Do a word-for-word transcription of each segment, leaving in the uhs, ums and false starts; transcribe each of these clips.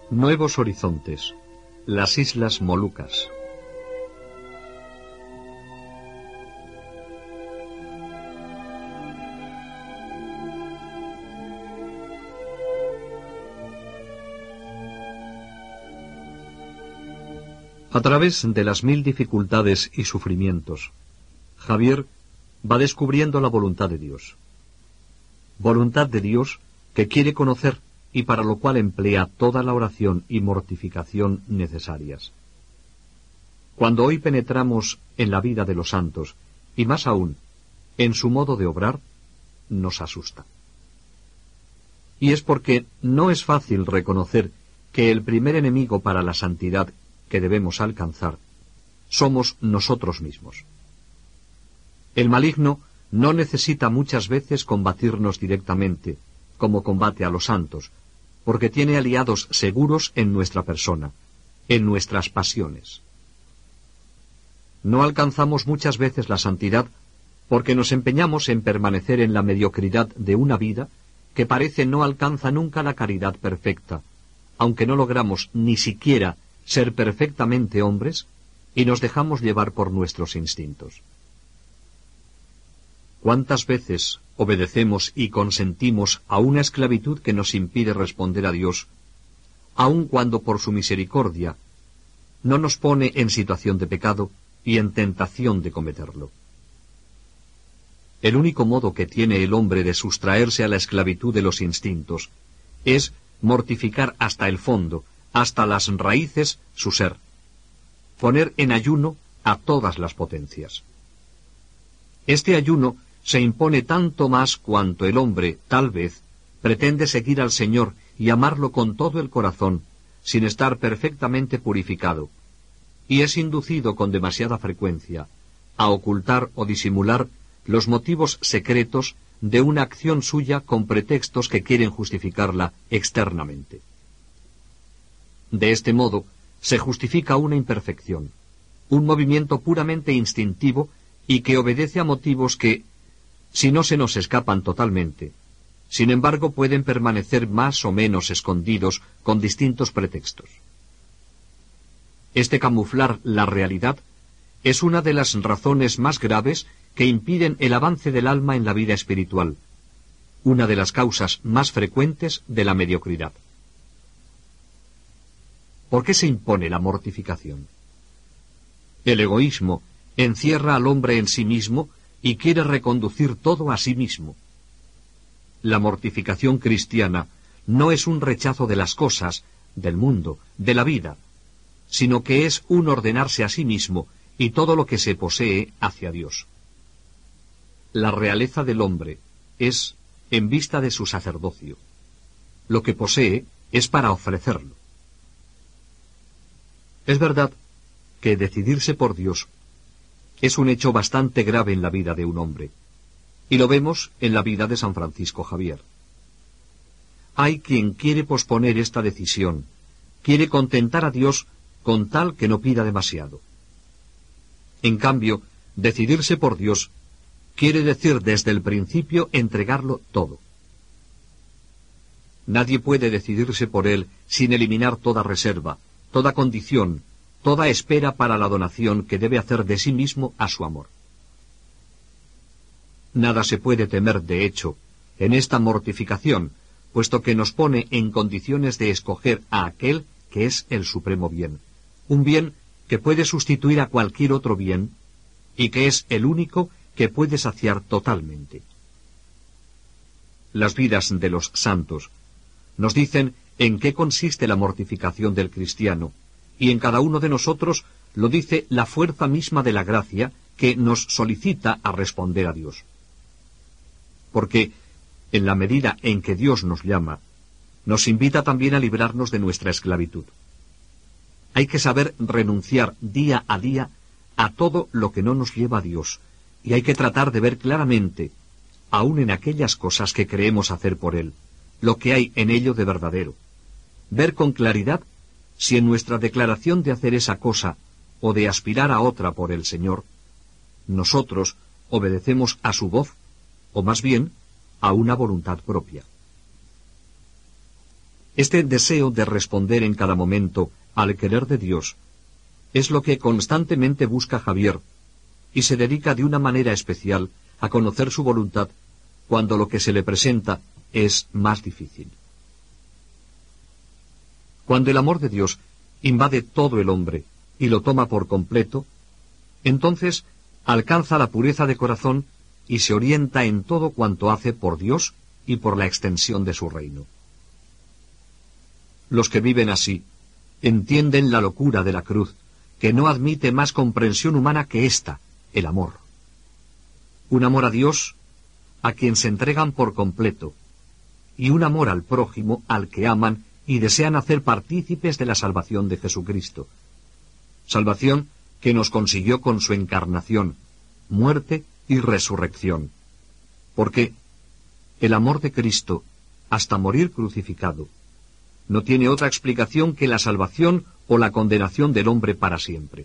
Nuevos horizontes. Las Islas Molucas. A través de las mil dificultades y sufrimientos, Javier va descubriendo la voluntad de Dios. Voluntad de Dios que quiere conocer y para lo cual emplea toda la oración y mortificación necesarias. Cuando hoy penetramos en la vida de los santos, y más aún, en su modo de obrar, nos asusta. Y es porque no es fácil reconocer que el primer enemigo para la santidad que debemos alcanzar somos nosotros mismos. El maligno no necesita muchas veces combatirnos directamente, como combate a los santos, porque tiene aliados seguros en nuestra persona, en nuestras pasiones. No alcanzamos muchas veces la santidad porque nos empeñamos en permanecer en la mediocridad de una vida que parece no alcanza nunca la caridad perfecta, aunque no logramos ni siquiera ser perfectamente hombres y nos dejamos llevar por nuestros instintos. ¿Cuántas veces obedecemos y consentimos a una esclavitud que nos impide responder a Dios, aun cuando por su misericordia no nos pone en situación de pecado y en tentación de cometerlo? El único modo que tiene el hombre de sustraerse a la esclavitud de los instintos es mortificar hasta el fondo, hasta las raíces, su ser, poner en ayuno a todas las potencias. Este ayuno se impone tanto más cuanto el hombre, tal vez, pretende seguir al Señor y amarlo con todo el corazón, sin estar perfectamente purificado, y es inducido con demasiada frecuencia a ocultar o disimular los motivos secretos de una acción suya con pretextos que quieren justificarla externamente. De este modo, se justifica una imperfección, un movimiento puramente instintivo y que obedece a motivos que, si no se nos escapan totalmente, sin embargo pueden permanecer más o menos escondidos con distintos pretextos. Este camuflar la realidad es una de las razones más graves que impiden el avance del alma en la vida espiritual, una de las causas más frecuentes de la mediocridad. ¿Por qué se impone la mortificación? El egoísmo encierra al hombre en sí mismo y quiere reconducir todo a sí mismo. La mortificación cristiana no es un rechazo de las cosas, del mundo, de la vida, sino que es un ordenarse a sí mismo y todo lo que se posee hacia Dios. La realeza del hombre es en vista de su sacerdocio. Lo que posee es para ofrecerlo. Es verdad que decidirse por Dios es un hecho bastante grave en la vida de un hombre, y lo vemos en la vida de San Francisco Javier. Hay quien quiere posponer esta decisión, quiere contentar a Dios con tal que no pida demasiado. En cambio, decidirse por Dios quiere decir desde el principio entregarlo todo. Nadie puede decidirse por Él sin eliminar toda reserva, toda condición, toda espera para la donación que debe hacer de sí mismo a su amor. Nada se puede temer, de hecho, en esta mortificación, puesto que nos pone en condiciones de escoger a aquel que es el supremo bien, un bien que puede sustituir a cualquier otro bien y que es el único que puede saciar totalmente. Las vidas de los santos nos dicen en qué consiste la mortificación del cristiano, y en cada uno de nosotros lo dice la fuerza misma de la gracia que nos solicita a responder a Dios. Porque, en la medida en que Dios nos llama, nos invita también a librarnos de nuestra esclavitud. Hay que saber renunciar día a día a todo lo que no nos lleva a Dios, y hay que tratar de ver claramente, aun en aquellas cosas que creemos hacer por Él, lo que hay en ello de verdadero. Ver con claridad si en nuestra declaración de hacer esa cosa o de aspirar a otra por el Señor, nosotros obedecemos a su voz, o más bien, a una voluntad propia. Este deseo de responder en cada momento al querer de Dios es lo que constantemente busca Javier, y se dedica de una manera especial a conocer su voluntad cuando lo que se le presenta es más difícil. Cuando el amor de Dios invade todo el hombre y lo toma por completo, entonces alcanza la pureza de corazón y se orienta en todo cuanto hace por Dios y por la extensión de su reino. Los que viven así entienden la locura de la cruz, que no admite más comprensión humana que esta, el amor. Un amor a Dios, a quien se entregan por completo, y un amor al prójimo, al que aman y desean hacer partícipes de la salvación de Jesucristo. Salvación que nos consiguió con su encarnación, muerte y resurrección. Porque el amor de Cristo, hasta morir crucificado, no tiene otra explicación que la salvación o la condenación del hombre para siempre.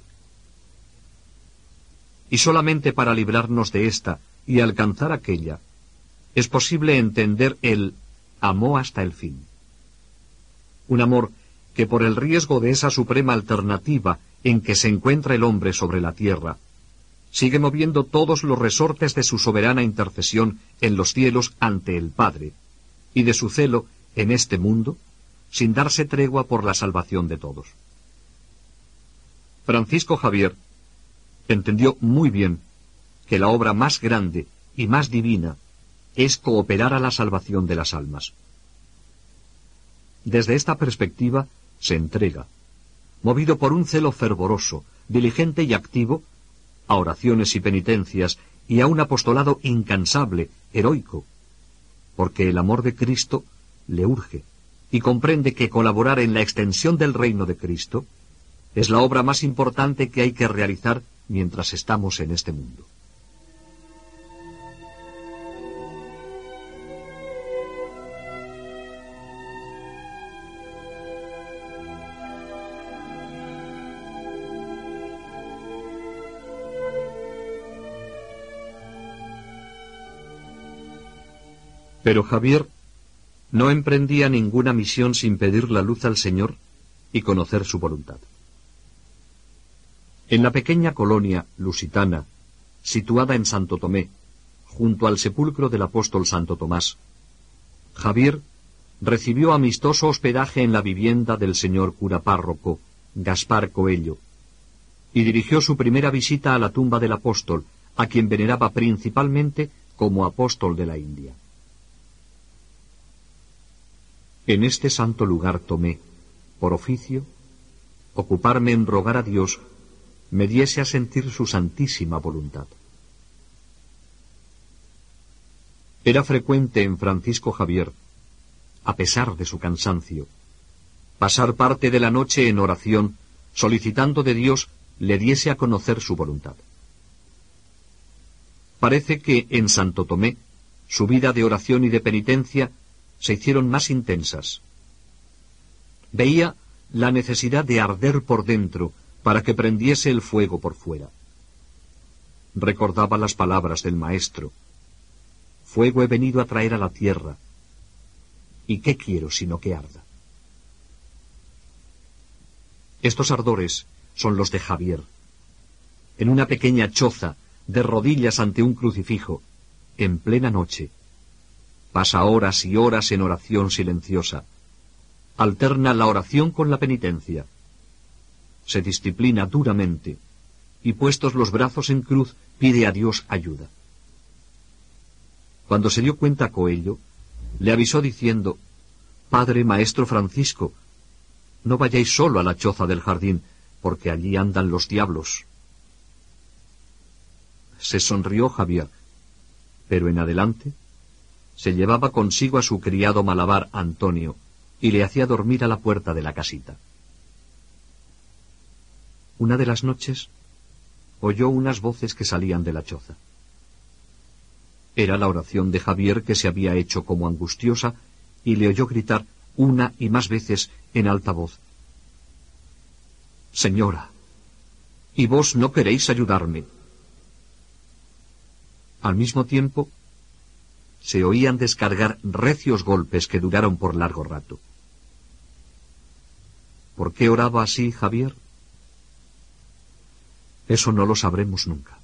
Y solamente para librarnos de esta y alcanzar aquella, es posible entender el amó hasta el fin. Un amor que por el riesgo de esa suprema alternativa en que se encuentra el hombre sobre la tierra, sigue moviendo todos los resortes de su soberana intercesión en los cielos ante el Padre, y de su celo en este mundo, sin darse tregua por la salvación de todos. Francisco Javier entendió muy bien que la obra más grande y más divina es cooperar a la salvación de las almas. Desde esta perspectiva se entrega, movido por un celo fervoroso, diligente y activo, a oraciones y penitencias y a un apostolado incansable, heroico, porque el amor de Cristo le urge y comprende que colaborar en la extensión del reino de Cristo es la obra más importante que hay que realizar mientras estamos en este mundo. Pero Javier no emprendía ninguna misión sin pedir la luz al Señor y conocer su voluntad. En la pequeña colonia lusitana, situada en Santo Tomé, junto al sepulcro del apóstol Santo Tomás, Javier recibió amistoso hospedaje en la vivienda del señor cura párroco, Gaspar Coello, y dirigió su primera visita a la tumba del apóstol, a quien veneraba principalmente como apóstol de la India. En este santo lugar tomé, por oficio, ocuparme en rogar a Dios me diese a sentir su santísima voluntad. Era frecuente en Francisco Javier, a pesar de su cansancio, pasar parte de la noche en oración, solicitando de Dios le diese a conocer su voluntad. Parece que en Santo Tomé su vida de oración y de penitencia se hicieron más intensas. Veía la necesidad de arder por dentro para que prendiese el fuego por fuera. Recordaba las palabras del Maestro: fuego he venido a traer a la tierra, ¿y qué quiero sino que arda? Estos ardores son los de Javier. En una pequeña choza, de rodillas ante un crucifijo, en plena noche, pasa horas y horas en oración silenciosa. Alterna la oración con la penitencia. Se disciplina duramente y, puestos los brazos en cruz, pide a Dios ayuda. Cuando se dio cuenta Coello, le avisó diciendo: «Padre Maestro Francisco, no vayáis solo a la choza del jardín, porque allí andan los diablos». Se sonrió Javier, pero en adelante se llevaba consigo a su criado malabar Antonio y le hacía dormir a la puerta de la casita. Una de las noches oyó unas voces que salían de la choza. Era la oración de Javier, que se había hecho como angustiosa, y le oyó gritar una y más veces en alta voz: «Señora, ¿y vos no queréis ayudarme?». Al mismo tiempo se oían descargar recios golpes que duraron por largo rato. ¿Por qué oraba así Javier? Eso no lo sabremos nunca.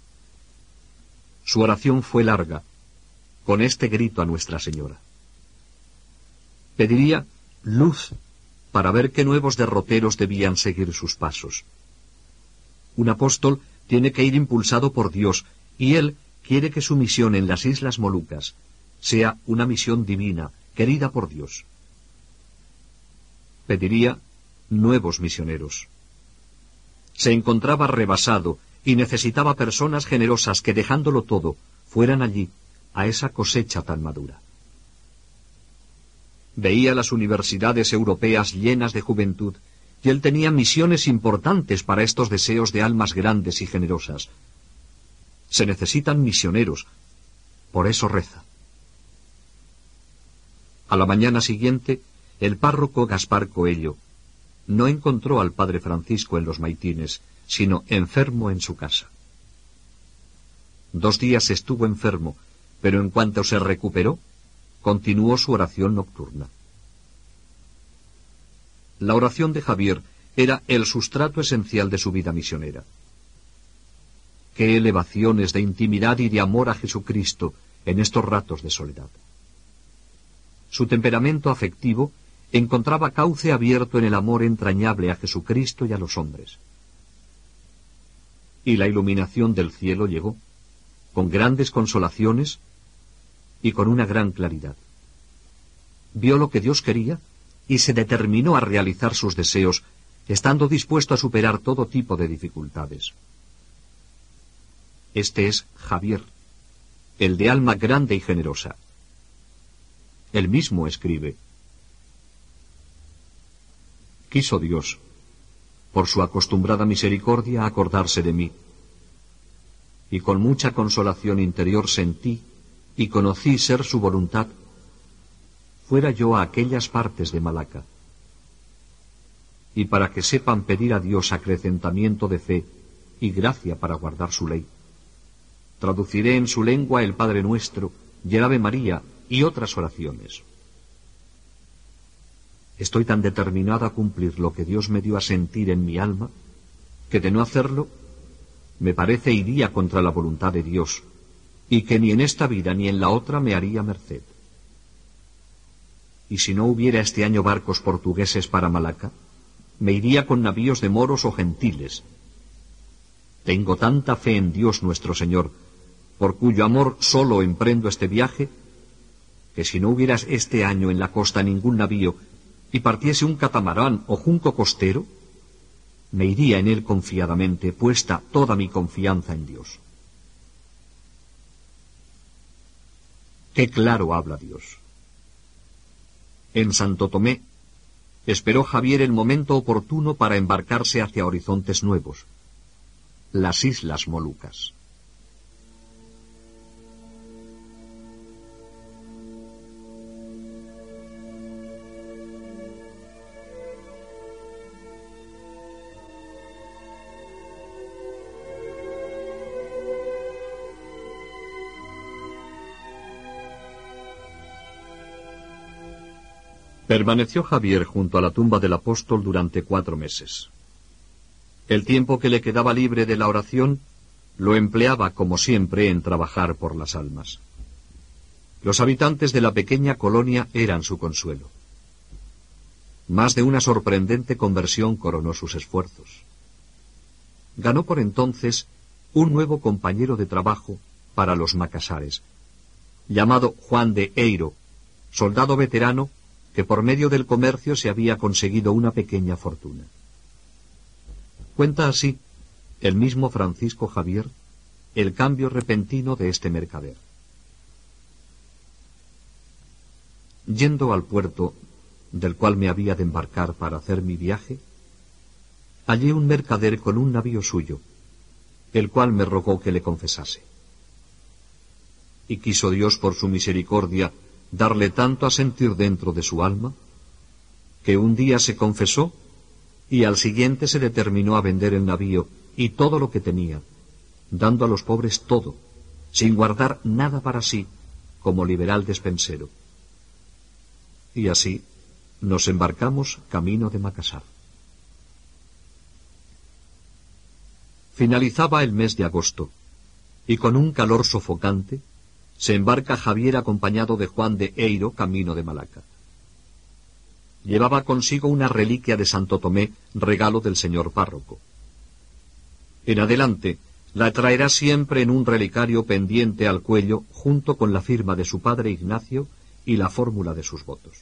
Su oración fue larga, con este grito a Nuestra Señora. Pediría luz para ver qué nuevos derroteros debían seguir sus pasos. Un apóstol tiene que ir impulsado por Dios, y él quiere que su misión en las Islas Molucas sea una misión divina, querida por Dios. Pediría nuevos misioneros. Se encontraba rebasado y necesitaba personas generosas que, dejándolo todo, fueran allí, a esa cosecha tan madura. Veía las universidades europeas llenas de juventud, y él tenía misiones importantes para estos deseos de almas grandes y generosas. Se necesitan misioneros, por eso reza. A la mañana siguiente, el párroco Gaspar Coello no encontró al padre Francisco en los maitines, sino enfermo en su casa. Dos días estuvo enfermo, pero en cuanto se recuperó, continuó su oración nocturna. La oración de Javier era el sustrato esencial de su vida misionera. Qué elevaciones de intimidad y de amor a Jesucristo en estos ratos de soledad. Su temperamento afectivo encontraba cauce abierto en el amor entrañable a Jesucristo y a los hombres. Y la iluminación del cielo llegó, con grandes consolaciones y con una gran claridad. Vio lo que Dios quería y se determinó a realizar sus deseos, estando dispuesto a superar todo tipo de dificultades. Este es Javier, el de alma grande y generosa. Él mismo escribe: quiso Dios, por su acostumbrada misericordia, acordarse de mí, y con mucha consolación interior sentí y conocí ser su voluntad, fuera yo a aquellas partes de Malaca. Y para que sepan pedir a Dios acrecentamiento de fe y gracia para guardar su ley, traduciré en su lengua el Padre Nuestro y el Ave María y otras oraciones. Estoy tan determinado a cumplir lo que Dios me dio a sentir en mi alma, que de no hacerlo, me parece iría contra la voluntad de Dios, y que ni en esta vida ni en la otra me haría merced. Y si no hubiera este año barcos portugueses para Malaca, me iría con navíos de moros o gentiles. Tengo tanta fe en Dios nuestro Señor, por cuyo amor solo emprendo este viaje, que si no hubiera este año en la costa ningún navío, y partiese un catamarán o junco costero, me iría en él confiadamente, puesta toda mi confianza en Dios. Qué claro habla Dios. En Santo Tomé esperó Javier el momento oportuno para embarcarse hacia horizontes nuevos, las Islas Molucas. Permaneció Javier junto a la tumba del apóstol durante cuatro meses. El tiempo que le quedaba libre de la oración lo empleaba, como siempre, en trabajar por las almas. Los habitantes de la pequeña colonia eran su consuelo. Más de una sorprendente conversión coronó sus esfuerzos. Ganó por entonces un nuevo compañero de trabajo para los macasares, llamado Juan de Eiro, soldado veterano que por medio del comercio se había conseguido una pequeña fortuna. Cuenta así el mismo Francisco Javier el cambio repentino de este mercader. Yendo al puerto del cual me había de embarcar para hacer mi viaje, hallé un mercader con un navío suyo, el cual me rogó que le confesase. Y quiso Dios por su misericordia darle tanto a sentir dentro de su alma, que un día se confesó y al siguiente se determinó a vender el navío y todo lo que tenía, dando a los pobres todo, sin guardar nada para sí, como liberal despensero. Y así nos embarcamos camino de Macassar. Finalizaba el mes de agosto, y con un calor sofocante, se embarca Javier acompañado de Juan de Eiro camino de Malaca. Llevaba consigo una reliquia de Santo Tomé, regalo del señor párroco. En adelante, la traerá siempre en un relicario pendiente al cuello, junto con la firma de su padre Ignacio y la fórmula de sus votos.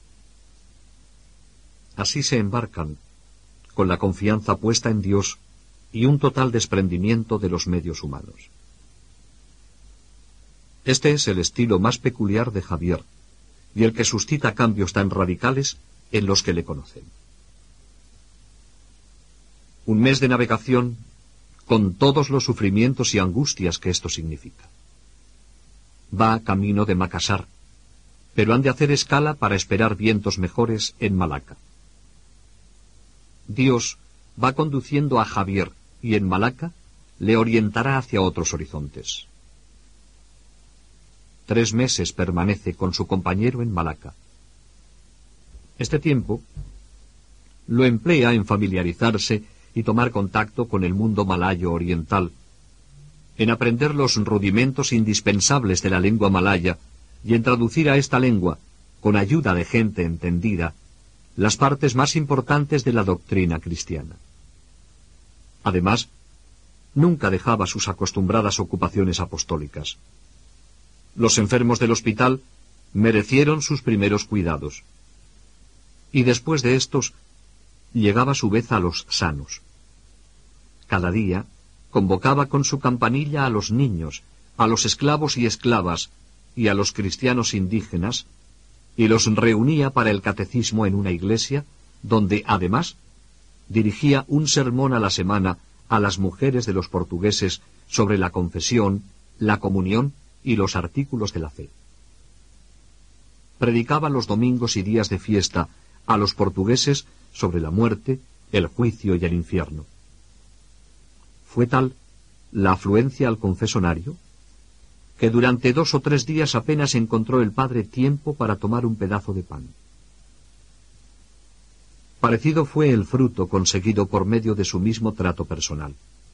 Así se embarcan, con la confianza puesta en Dios y un total desprendimiento de los medios humanos. Este es el estilo más peculiar de Javier, y el que suscita cambios tan radicales en los que le conocen. Un mes de navegación, con todos los sufrimientos y angustias que esto significa. Va camino de Macassar, pero han de hacer escala para esperar vientos mejores en Malaca. Dios va conduciendo a Javier, y en Malaca le orientará hacia otros horizontes. Tres meses permanece con su compañero en Malaca. Este tiempo lo emplea en familiarizarse y tomar contacto con el mundo malayo oriental, en aprender los rudimentos indispensables de la lengua malaya y en traducir a esta lengua, con ayuda de gente entendida, las partes más importantes de la doctrina cristiana. Además, nunca dejaba sus acostumbradas ocupaciones apostólicas. Los enfermos del hospital merecieron sus primeros cuidados. Y después de estos, llegaba a su vez a los sanos. Cada día, convocaba con su campanilla a los niños, a los esclavos y esclavas, y a los cristianos indígenas, y los reunía para el catecismo en una iglesia, donde, además, dirigía un sermón a la semana a las mujeres de los portugueses sobre la confesión, la comunión y los artículos de la fe. Predicaba los domingos y días de fiesta a los portugueses sobre la muerte, el juicio y el infierno. Fue tal la afluencia al confesonario que durante dos o tres días apenas encontró el padre tiempo para tomar un pedazo de pan. Parecido fue el fruto conseguido por medio de su mismo trato personal.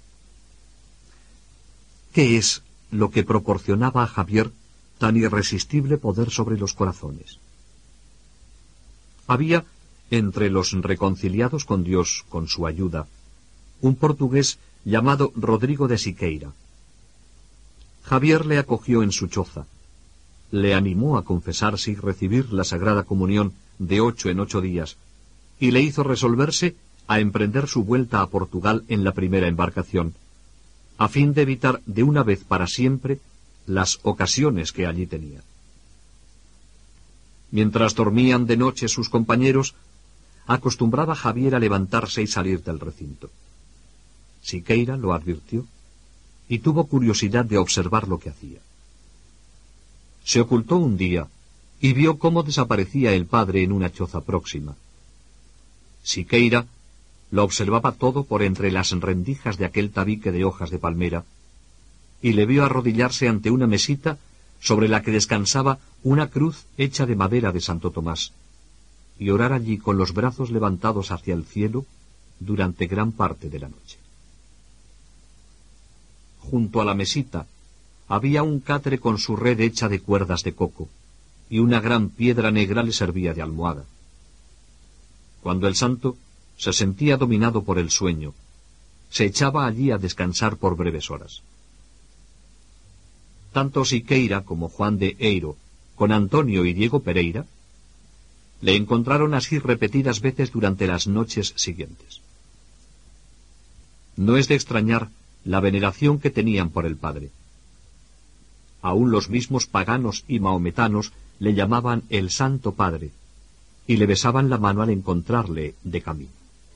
¿Qué es lo que proporcionaba a Javier tan irresistible poder sobre los corazones? Había, entre los reconciliados con Dios, con su ayuda, un portugués llamado Rodrigo de Siqueira. Javier le acogió en su choza, le animó a confesarse y recibir la Sagrada Comunión de ocho en ocho días, y le hizo resolverse a emprender su vuelta a Portugal en la primera embarcación, a fin de evitar de una vez para siempre las ocasiones que allí tenía. Mientras dormían de noche sus compañeros, acostumbraba Javier a levantarse y salir del recinto. Siqueira lo advirtió y tuvo curiosidad de observar lo que hacía. Se ocultó un día y vio cómo desaparecía el padre en una choza próxima. Siqueira lo observaba todo por entre las rendijas de aquel tabique de hojas de palmera, y le vio arrodillarse ante una mesita sobre la que descansaba una cruz hecha de madera de Santo Tomás, y orar allí con los brazos levantados hacia el cielo durante gran parte de la noche. Junto a la mesita había un catre con su red hecha de cuerdas de coco, y una gran piedra negra le servía de almohada. Cuando el santo se sentía dominado por el sueño, se echaba allí a descansar por breves horas. Tanto Siqueira como Juan de Eiro, con Antonio y Diego Pereira, le encontraron así repetidas veces durante las noches siguientes. No es de extrañar la veneración que tenían por el padre. Aún los mismos paganos y mahometanos le llamaban el Santo Padre, y le besaban la mano al encontrarle de camino.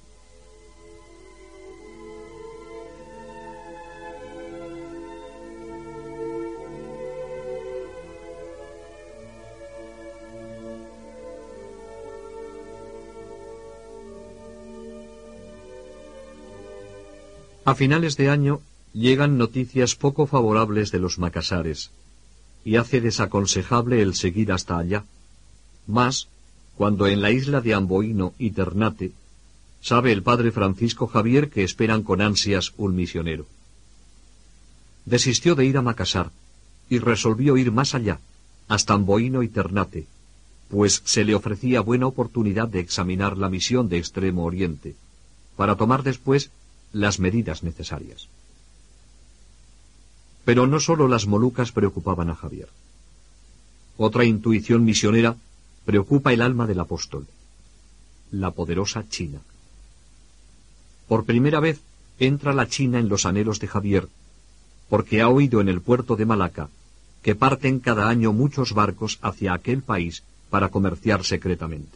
A finales de año llegan noticias poco favorables de los macassares, y hace desaconsejable el seguir hasta allá, más cuando en la isla de Amboino y Ternate Sabe el padre Francisco Javier que esperan con ansias un misionero. Desistió de ir a Macassar y resolvió ir más allá, hasta Amboino y Ternate, pues se le ofrecía buena oportunidad de examinar la misión de Extremo Oriente, para tomar después las medidas necesarias. Pero no sólo las Molucas preocupaban a Javier. Otra intuición misionera preocupa el alma del apóstol: la poderosa China. Por primera vez entra la China en los anhelos de Javier, porque ha oído en el puerto de Malaca que parten cada año muchos barcos hacia aquel país para comerciar secretamente.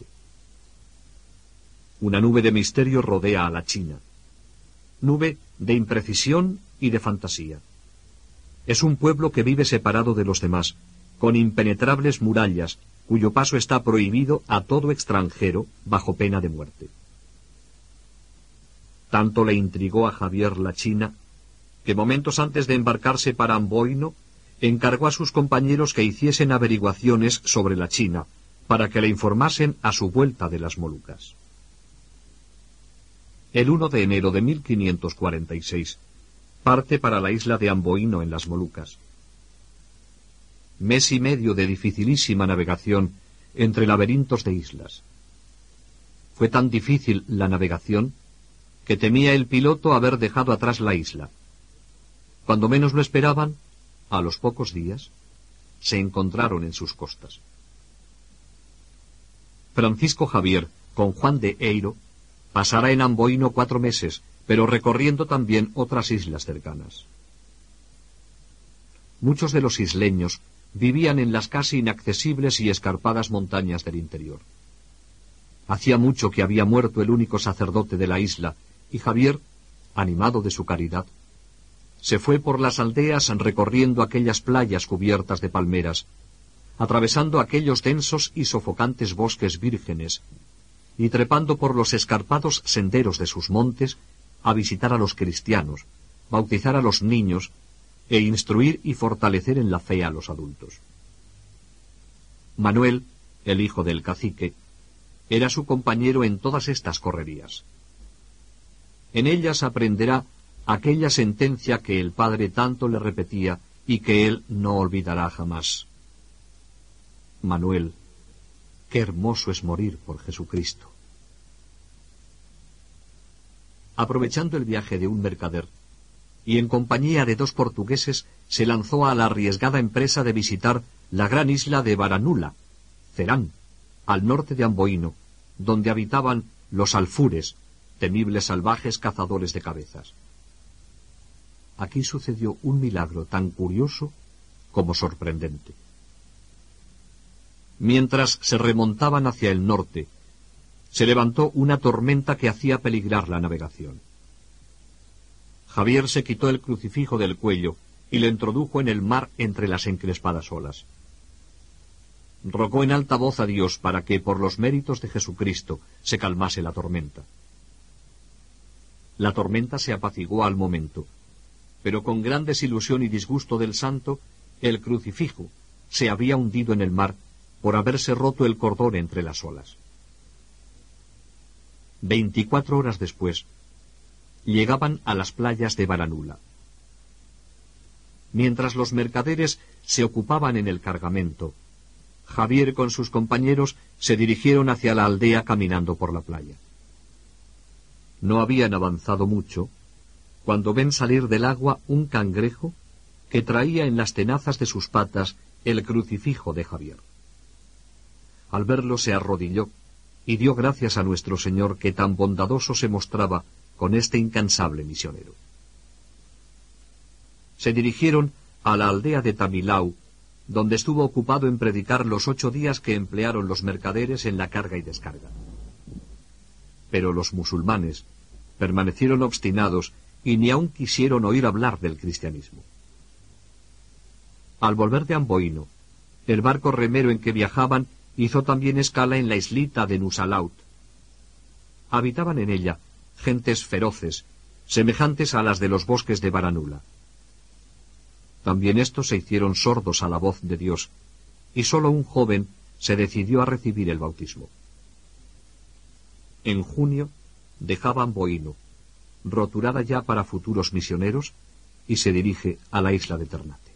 Una nube de misterio rodea a la China, nube de imprecisión y de fantasía. Es un pueblo que vive separado de los demás, con impenetrables murallas, cuyo paso está prohibido a todo extranjero bajo pena de muerte. Tanto le intrigó a Javier la China, que momentos antes de embarcarse para Amboino, encargó a sus compañeros que hiciesen averiguaciones sobre la China, para que le informasen a su vuelta de las Molucas. El primero de enero de mil quinientos cuarenta y seis, parte para la isla de Amboino en las Molucas. Mes y medio de dificilísima navegación entre laberintos de islas. Fue tan difícil la navegación que temía el piloto haber dejado atrás la isla. Cuando menos lo esperaban, a los pocos días, se encontraron en sus costas. Francisco Javier, con Juan de Eiro, pasará en Amboino cuatro meses, pero recorriendo también otras islas cercanas. Muchos de los isleños vivían en las casi inaccesibles y escarpadas montañas del interior. Hacía mucho que había muerto el único sacerdote de la isla, y Javier, animado de su caridad, se fue por las aldeas recorriendo aquellas playas cubiertas de palmeras, atravesando aquellos densos y sofocantes bosques vírgenes, y trepando por los escarpados senderos de sus montes a visitar a los cristianos, bautizar a los niños e instruir y fortalecer en la fe a los adultos. Manuel, el hijo del cacique, era su compañero en todas estas correrías. En ellas aprenderá aquella sentencia que el padre tanto le repetía y que él no olvidará jamás. Manuel, qué hermoso es morir por Jesucristo. Aprovechando el viaje de un mercader, y en compañía de dos portugueses, se lanzó a la arriesgada empresa de visitar la gran isla de Varanula, Cerán, al norte de Amboino, donde habitaban los alfures, temibles salvajes cazadores de cabezas. Aquí sucedió un milagro tan curioso como sorprendente. Mientras se remontaban hacia el norte, se levantó una tormenta que hacía peligrar la navegación. Javier se quitó el crucifijo del cuello y lo introdujo en el mar entre las encrespadas olas. Rogó en alta voz a Dios para que, por los méritos de Jesucristo, se calmase la tormenta. La tormenta se apaciguó al momento, pero con gran desilusión y disgusto del santo, el crucifijo se había hundido en el mar por haberse roto el cordón entre las olas. Veinticuatro horas después, llegaban a las playas de Varanula. Mientras los mercaderes se ocupaban en el cargamento, Javier con sus compañeros se dirigieron hacia la aldea caminando por la playa. No habían avanzado mucho cuando ven salir del agua un cangrejo que traía en las tenazas de sus patas el crucifijo de Javier. Al verlo se arrodilló y dio gracias a nuestro Señor que tan bondadoso se mostraba con este incansable misionero. Se dirigieron a la aldea de Tamilau, donde estuvo ocupado en predicar los ocho días que emplearon los mercaderes en la carga y descarga. Pero los musulmanes permanecieron obstinados y ni aun quisieron oír hablar del cristianismo. Al volver de Amboino, el barco remero en que viajaban hizo también escala en la islita de Nusalaut. Habitaban en ella gentes feroces, semejantes a las de los bosques de Varanula. También estos se hicieron sordos a la voz de Dios, y sólo un joven se decidió a recibir el bautismo. En junio dejaba Amboino, roturada ya para futuros misioneros, y se dirige a la isla de Ternate.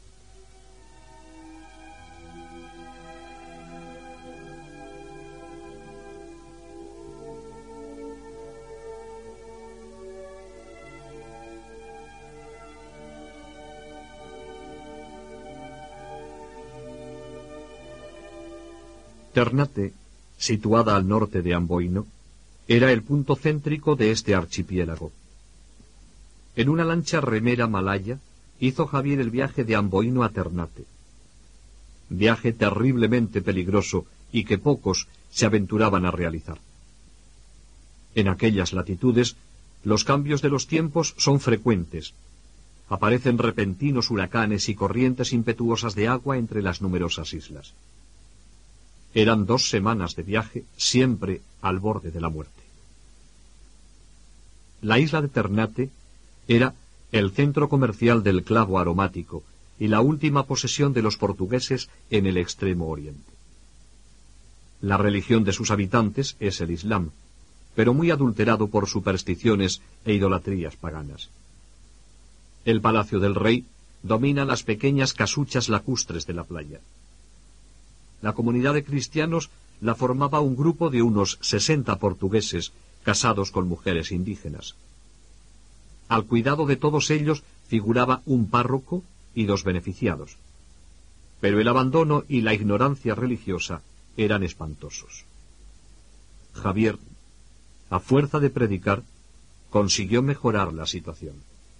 Ternate, situada al norte de Amboino, era el punto céntrico de este archipiélago. En una lancha remera malaya hizo Javier el viaje de Amboino a Ternate. Viaje terriblemente peligroso y que pocos se aventuraban a realizar. En aquellas latitudes, los cambios de los tiempos son frecuentes. Aparecen repentinos huracanes y corrientes impetuosas de agua entre las numerosas islas. Eran dos semanas de viaje, siempre al borde de la muerte. La isla de Ternate era el centro comercial del clavo aromático y la última posesión de los portugueses en el extremo oriente. La religión de sus habitantes es el Islam, pero muy adulterado por supersticiones e idolatrías paganas. El palacio del rey domina las pequeñas casuchas lacustres de la playa. La comunidad de cristianos la formaba un grupo de unos sesenta portugueses casados con mujeres indígenas. Al cuidado de todos ellos figuraba un párroco y dos beneficiados. Pero el abandono y la ignorancia religiosa eran espantosos. Javier, a fuerza de predicar, consiguió mejorar la situación.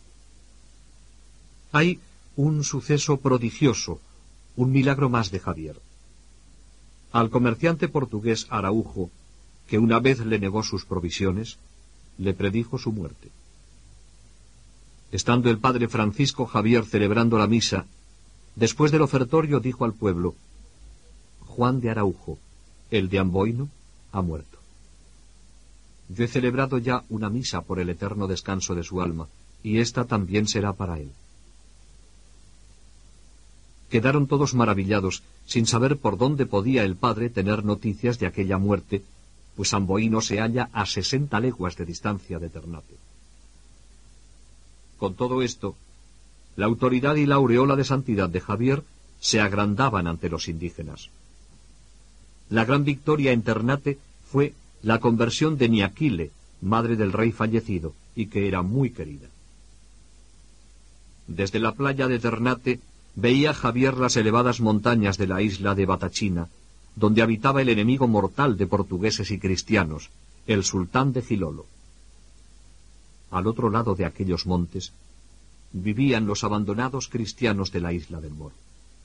Hay un suceso prodigioso, un milagro más de Javier. Al comerciante portugués Araujo, que una vez le negó sus provisiones, le predijo su muerte. Estando el padre Francisco Javier celebrando la misa, después del ofertorio dijo al pueblo: Juan de Araujo, el de Amboino, ha muerto. Yo he celebrado ya una misa por el eterno descanso de su alma, y esta también será para él. Quedaron todos maravillados, sin saber por dónde podía el padre tener noticias de aquella muerte, pues Amboino se halla a sesenta leguas de distancia de Ternate. Con todo esto, la autoridad y la aureola de santidad de Javier se agrandaban ante los indígenas. La gran victoria en Ternate fue la conversión de Niaquile, madre del rey fallecido, y que era muy querida. Desde la playa de Ternate veía Javier las elevadas montañas de la isla de Batachina, donde habitaba el enemigo mortal de portugueses y cristianos, el sultán de Gilolo. Al otro lado de aquellos montes vivían los abandonados cristianos de la isla del Moro.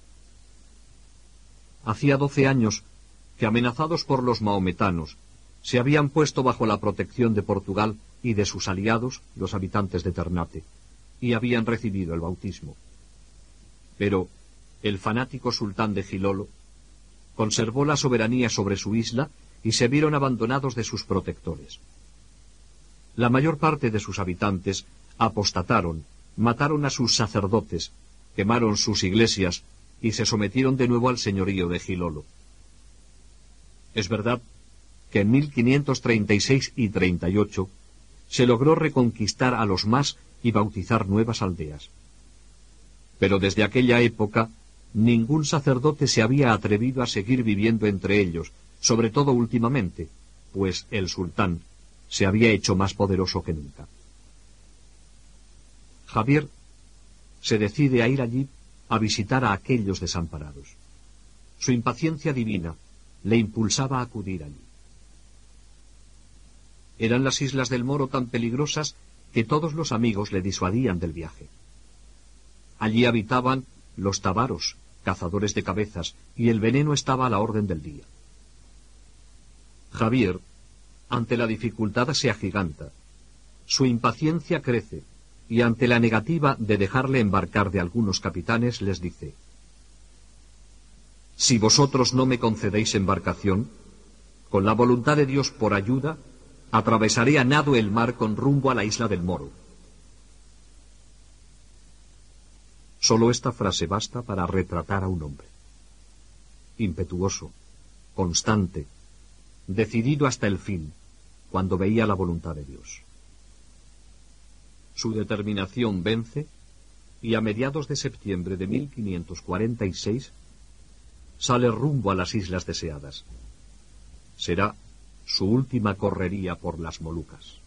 Hacía doce años que, amenazados por los mahometanos, se habían puesto bajo la protección de Portugal y de sus aliados, los habitantes de Ternate, y habían recibido el bautismo. Pero el fanático sultán de Gilolo conservó la soberanía sobre su isla y se vieron abandonados de sus protectores. La mayor parte de sus habitantes apostataron, mataron a sus sacerdotes, quemaron sus iglesias y se sometieron de nuevo al señorío de Gilolo. Es verdad que en mil quinientos treinta y seis y treinta y ocho se logró reconquistar a los más y bautizar nuevas aldeas. Pero desde aquella época ningún sacerdote se había atrevido a seguir viviendo entre ellos, sobre todo últimamente, pues el sultán se había hecho más poderoso que nunca. Javier se decide a ir allí a visitar a aquellos desamparados. Su impaciencia divina le impulsaba a acudir allí. Eran las islas del Moro tan peligrosas que todos los amigos le disuadían del viaje. Allí habitaban los tabaros, cazadores de cabezas, y el veneno estaba a la orden del día. Javier, ante la dificultad, se agiganta. Su impaciencia crece, y ante la negativa de dejarle embarcar de algunos capitanes, les dice: si vosotros no me concedéis embarcación, con la voluntad de Dios por ayuda, atravesaré a nado el mar con rumbo a la isla del Moro. Solo esta frase basta para retratar a un hombre. Impetuoso, constante, decidido hasta el fin, cuando veía la voluntad de Dios. Su determinación vence, y a mediados de septiembre de mil quinientos cuarenta y seis sale rumbo a las Islas Deseadas. Será su última correría por las Molucas.